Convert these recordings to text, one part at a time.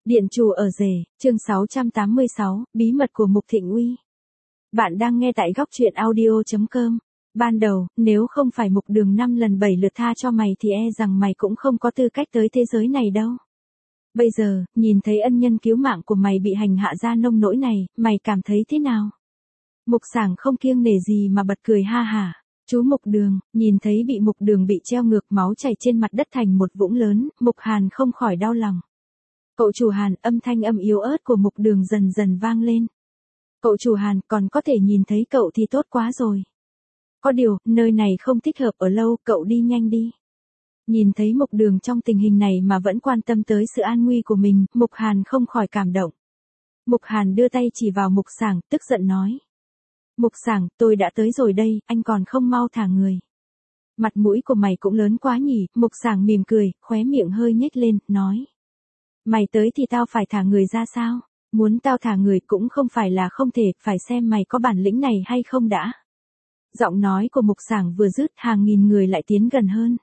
Điện chủ ở rể, chương 686, bí mật của Mục Thịnh Uy. Bạn đang nghe tại góc truyện audio.com. Ban đầu, nếu không phải Mục Đường 5 lần 7 lượt tha cho mày thì rằng mày cũng không có tư cách tới thế giới này đâu. Bây giờ, nhìn thấy ân nhân cứu mạng của mày bị hành hạ ra nông nỗi này, mày cảm thấy thế nào? Mục Sảng không kiêng nể gì mà bật cười ha hả. Chú Mục Đường, nhìn thấy bị Mục Đường bị treo ngược máu chảy trên mặt đất thành một vũng lớn, Mục Hàn không khỏi đau lòng. Cậu chủ Hàn, âm thanh yếu ớt của Mục Đường dần dần vang lên. Cậu chủ Hàn, còn có thể nhìn thấy cậu thì tốt quá rồi. Có điều, nơi này không thích hợp ở lâu, cậu đi nhanh đi. Nhìn thấy Mục Đường trong tình hình này mà vẫn quan tâm tới sự an nguy của mình, Mục Hàn không khỏi cảm động. Mục Hàn đưa tay chỉ vào Mục Sảng, tức giận nói. Mục Sảng, tôi đã tới rồi đây, anh còn không mau thả người. Mặt mũi của mày cũng lớn quá nhỉ, Mục Sảng mỉm cười, khóe miệng hơi nhếch lên, nói. Mày tới thì tao phải thả người ra sao? Muốn tao thả người cũng không phải là không thể, phải xem mày có bản lĩnh này hay không đã. Giọng nói của Mục Sảng vừa dứt, hàng nghìn người lại tiến gần hơn.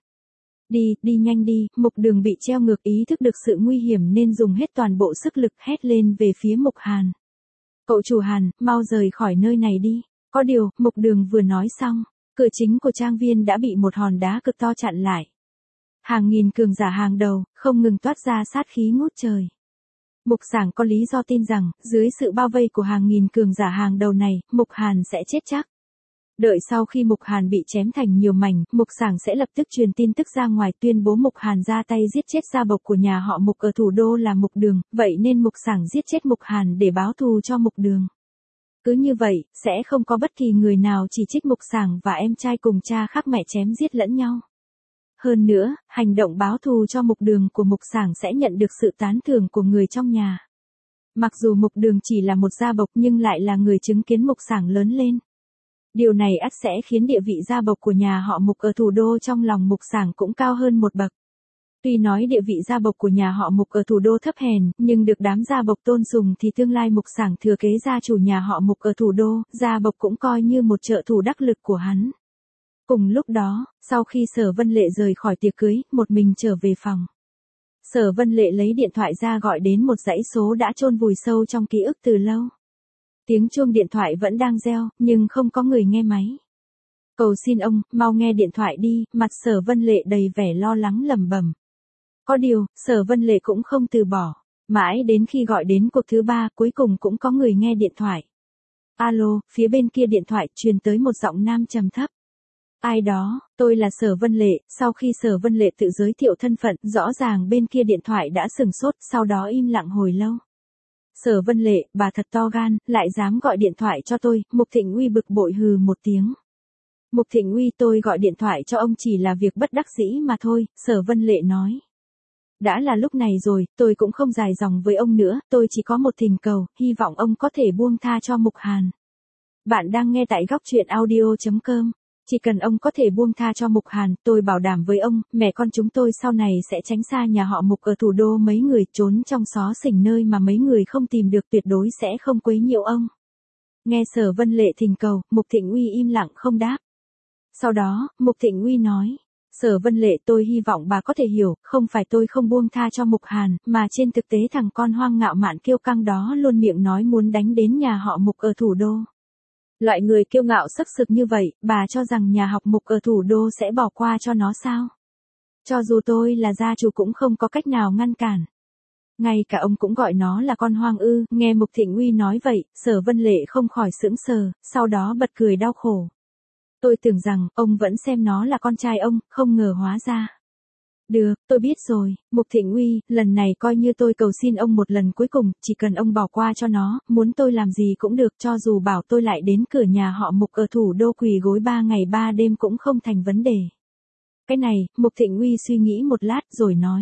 Đi nhanh đi, Mục Đường bị treo ngược ý thức được sự nguy hiểm nên dùng hết toàn bộ sức lực hét lên về phía Mục Hàn. Cậu chủ Hàn, mau rời khỏi nơi này đi. Có điều, Mục Đường vừa nói xong, cửa chính của trang viên đã bị một hòn đá cực to chặn lại. Hàng nghìn cường giả hàng đầu, không ngừng toát ra sát khí ngút trời. Mục Sảng có lý do tin rằng, dưới sự bao vây của hàng nghìn cường giả hàng đầu này, Mục Hàn sẽ chết chắc. Đợi sau khi Mục Hàn bị chém thành nhiều mảnh, Mục Sảng sẽ lập tức truyền tin tức ra ngoài tuyên bố Mục Hàn ra tay giết chết gia bộc của nhà họ Mục ở thủ đô là Mục Đường, vậy nên Mục Sảng giết chết Mục Hàn để báo thù cho Mục Đường. Cứ như vậy, sẽ không có bất kỳ người nào chỉ trích Mục Sảng và em trai cùng cha khác mẹ chém giết lẫn nhau. Hơn nữa, hành động báo thù cho Mục Đường của Mục Sảng sẽ nhận được sự tán thưởng của người trong nhà. Mặc dù Mục Đường chỉ là một gia bộc nhưng lại là người chứng kiến Mục Sảng lớn lên. Điều này ắt sẽ khiến địa vị gia bộc của nhà họ Mục ở thủ đô trong lòng Mục Sảng cũng cao hơn một bậc. Tuy nói địa vị gia bộc của nhà họ Mục ở thủ đô thấp hèn, nhưng được đám gia bộc tôn sùng thì tương lai Mục Sảng thừa kế gia chủ nhà họ Mục ở thủ đô, gia bộc cũng coi như một trợ thủ đắc lực của hắn. Cùng lúc đó, sau khi Sở Vân Lệ rời khỏi tiệc cưới, một mình trở về phòng. Sở Vân Lệ lấy điện thoại ra gọi đến một dãy số đã chôn vùi sâu trong ký ức từ lâu. Tiếng chuông điện thoại vẫn đang reo, nhưng không có người nghe máy. Cầu xin ông, mau nghe điện thoại đi, mặt Sở Vân Lệ đầy vẻ lo lắng lẩm bẩm. Có điều, Sở Vân Lệ cũng không từ bỏ. Mãi đến khi gọi đến cuộc thứ 3, cuối cùng cũng có người nghe điện thoại. Alo, phía bên kia điện thoại truyền tới một giọng nam trầm thấp. Ai đó, tôi là Sở Vân Lệ. Sau khi Sở Vân Lệ tự giới thiệu thân phận, rõ ràng bên kia điện thoại đã sửng sốt, sau đó im lặng hồi lâu. Sở Vân Lệ, bà thật to gan, lại dám gọi điện thoại cho tôi. Mục Thịnh Uy bực bội hừ một tiếng. Mục Thịnh Uy, tôi gọi điện thoại cho ông chỉ là việc bất đắc dĩ mà thôi, Sở Vân Lệ nói. Đã là lúc này rồi, tôi cũng không dài dòng với ông nữa, tôi chỉ có một thỉnh cầu, hy vọng ông có thể buông tha cho Mục Hàn. Bạn đang nghe tại góc truyện audio.com. Chỉ cần ông có thể buông tha cho Mục Hàn, tôi bảo đảm với ông, mẹ con chúng tôi sau này sẽ tránh xa nhà họ Mục ở thủ đô mấy người, trốn trong xó xỉnh nơi mà mấy người không tìm được, tuyệt đối sẽ không quấy nhiễu ông. Nghe Sở Vân Lệ thỉnh cầu, Mục Thịnh Uy im lặng không đáp. Sau đó, Mục Thịnh Uy nói, Sở Vân Lệ, tôi hy vọng bà có thể hiểu, không phải tôi không buông tha cho Mục Hàn, mà trên thực tế thằng con hoang ngạo mạn kiêu căng đó luôn miệng nói muốn đánh đến nhà họ Mục ở thủ đô. Loại người kiêu ngạo sắc sực như vậy, bà cho rằng nhà họ Mục ở thủ đô sẽ bỏ qua cho nó sao? Cho dù tôi là gia chủ cũng không có cách nào ngăn cản. Ngay cả ông cũng gọi nó là con hoang ư. Nghe Mục Thịnh Uy nói vậy, Sở Vân Lệ không khỏi sững sờ, sau đó bật cười đau khổ. Tôi tưởng rằng, ông vẫn xem nó là con trai ông, không ngờ hóa ra. Được, tôi biết rồi, Mục Thịnh Uy, lần này coi như tôi cầu xin ông một lần cuối cùng, chỉ cần ông bỏ qua cho nó, muốn tôi làm gì cũng được, cho dù bảo tôi lại đến cửa nhà họ Mục ở thủ đô quỳ gối 3 ngày 3 đêm cũng không thành vấn đề. Cái này, Mục Thịnh Uy suy nghĩ một lát rồi nói.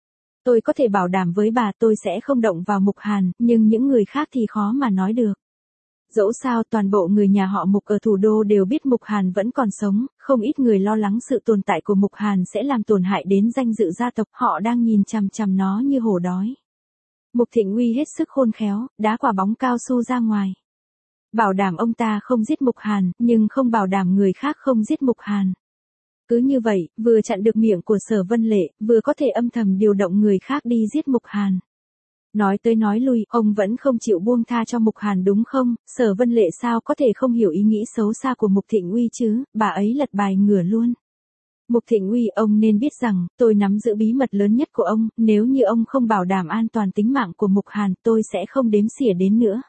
Tôi có thể bảo đảm với bà tôi sẽ không động vào Mục Hàn, nhưng những người khác thì khó mà nói được. Dẫu sao toàn bộ người nhà họ Mục ở thủ đô đều biết Mục Hàn vẫn còn sống, không ít người lo lắng sự tồn tại của Mục Hàn sẽ làm tổn hại đến danh dự gia tộc, họ đang nhìn chằm chằm nó như hổ đói. Mục Thịnh Uy hết sức khôn khéo, đá quả bóng cao su ra ngoài. Bảo đảm ông ta không giết Mục Hàn, nhưng không bảo đảm người khác không giết Mục Hàn. Cứ như vậy, vừa chặn được miệng của Sở Vân Lệ, vừa có thể âm thầm điều động người khác đi giết Mục Hàn. Nói tới nói lui, ông vẫn không chịu buông tha cho Mục Hàn đúng không? Sở Vân Lệ sao có thể không hiểu ý nghĩ xấu xa của Mục Thịnh Uy chứ, bà ấy lật bài ngửa luôn. Mục Thịnh Uy, ông nên biết rằng, tôi nắm giữ bí mật lớn nhất của ông, nếu như ông không bảo đảm an toàn tính mạng của Mục Hàn, tôi sẽ không đếm xỉa đến nữa.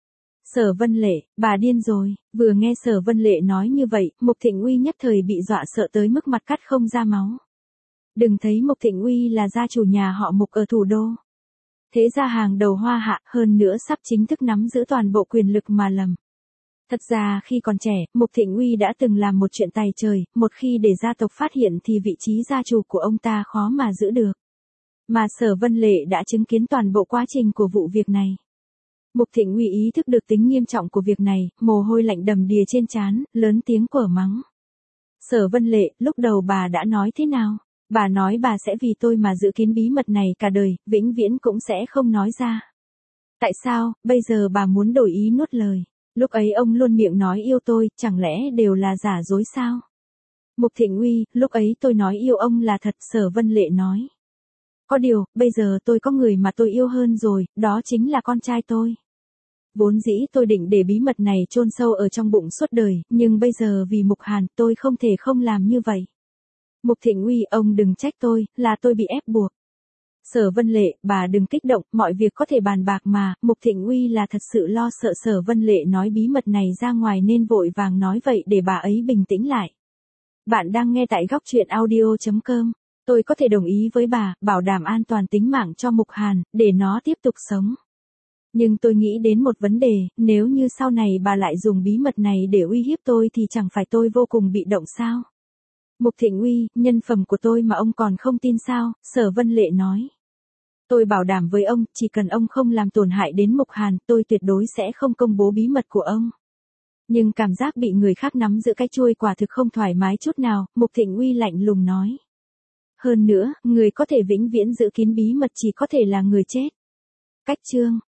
Sở Vân Lệ, bà điên rồi, vừa nghe Sở Vân Lệ nói như vậy, Mục Thịnh Uy nhất thời bị dọa sợ tới mức mặt cắt không ra máu. Đừng thấy Mục Thịnh Uy là gia chủ nhà họ Mục ở thủ đô. Thế gia hàng đầu Hoa Hạ, hơn nữa sắp chính thức nắm giữ toàn bộ quyền lực mà lầm. Thật ra khi còn trẻ, Mục Thịnh Uy đã từng làm một chuyện tày trời, một khi để gia tộc phát hiện thì vị trí gia chủ của ông ta khó mà giữ được. Mà Sở Vân Lệ đã chứng kiến toàn bộ quá trình của vụ việc này. Mục Thịnh Uy ý thức được tính nghiêm trọng của việc này, mồ hôi lạnh đầm đìa trên trán, lớn tiếng quở mắng. Sở Vân Lệ, lúc đầu bà đã nói thế nào? Bà nói bà sẽ vì tôi mà giữ kín bí mật này cả đời, vĩnh viễn cũng sẽ không nói ra. Tại sao, bây giờ bà muốn đổi ý nuốt lời? Lúc ấy ông luôn miệng nói yêu tôi, chẳng lẽ đều là giả dối sao? Mục Thịnh Uy, lúc ấy tôi nói yêu ông là thật, Sở Vân Lệ nói. Có điều, bây giờ tôi có người mà tôi yêu hơn rồi, đó chính là con trai tôi. Vốn dĩ tôi định để bí mật này chôn sâu ở trong bụng suốt đời, nhưng bây giờ vì Mục Hàn, tôi không thể không làm như vậy. Mục Thịnh Uy, ông đừng trách tôi, là tôi bị ép buộc. Sở Vân Lệ, bà đừng kích động, mọi việc có thể bàn bạc mà, Mục Thịnh Uy là thật sự lo sợ Sở Vân Lệ nói bí mật này ra ngoài nên vội vàng nói vậy để bà ấy bình tĩnh lại. Bạn đang nghe tại góc truyện audio.com. Tôi có thể đồng ý với bà, bảo đảm an toàn tính mạng cho Mục Hàn, để nó tiếp tục sống. Nhưng tôi nghĩ đến một vấn đề, nếu như sau này bà lại dùng bí mật này để uy hiếp tôi thì chẳng phải tôi vô cùng bị động sao? Mục Thịnh Uy, nhân phẩm của tôi mà ông còn không tin sao? Sở Vân Lệ nói. Tôi bảo đảm với ông, chỉ cần ông không làm tổn hại đến Mục Hàn, tôi tuyệt đối sẽ không công bố bí mật của ông. Nhưng cảm giác bị người khác nắm giữ cái chuôi quả thực không thoải mái chút nào, Mục Thịnh Uy lạnh lùng nói. Hơn nữa, người có thể vĩnh viễn giữ kín bí mật chỉ có thể là người chết. Cách chương